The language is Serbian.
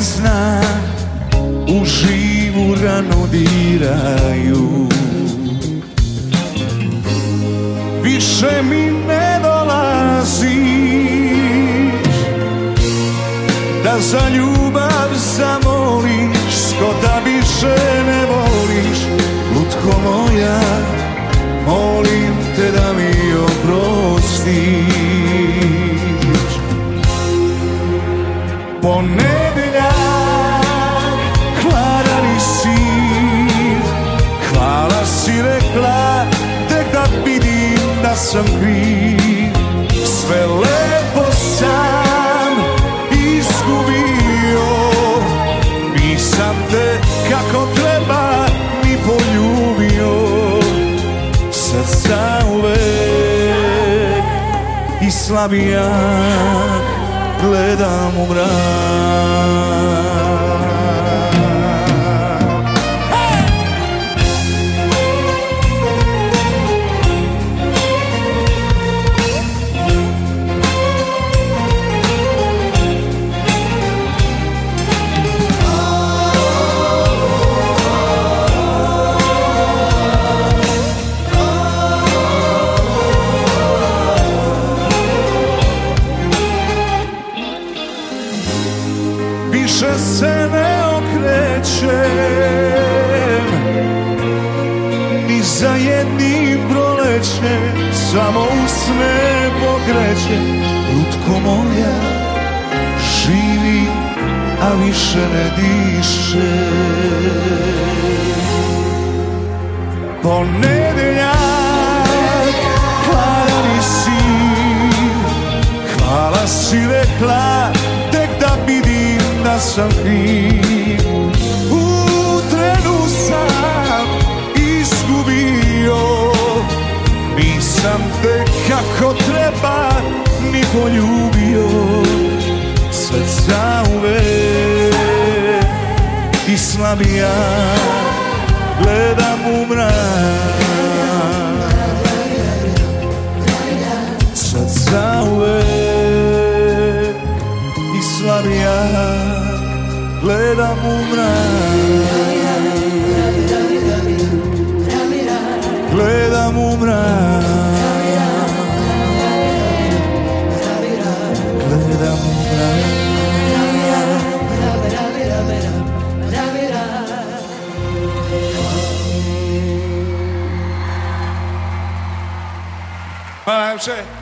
zna, u živu ranu diraju. Više mi ne dolaziš, da za ljubav zamoliš, ko da više ne voliš. Lutko moja, molim te da mi oprostiš. Ponedjeljak, hladan si, hvala si rekla, tek da vidim da sam kriv. Sve lepo sam izgubio, nisam te kako treba ni poljubio. Sad zauvek i slabijak gledam u mrak. Više se ne okrećem, ni za jednim prolećem, samo usne pokrećem. Lutko moja, živi, a više ne diše. Ponedjeljak, hladan si, hvala si rekla, tek da vidim da sam kriv. U trenu sam izgubio, nisam te kako treba ni poljubio. Sad zauvek i slabija gledam u mrak. Sad zauvek i slabija gledam u mrak. Gledam u mrak. Gledam u mrak. Hvala najlepše.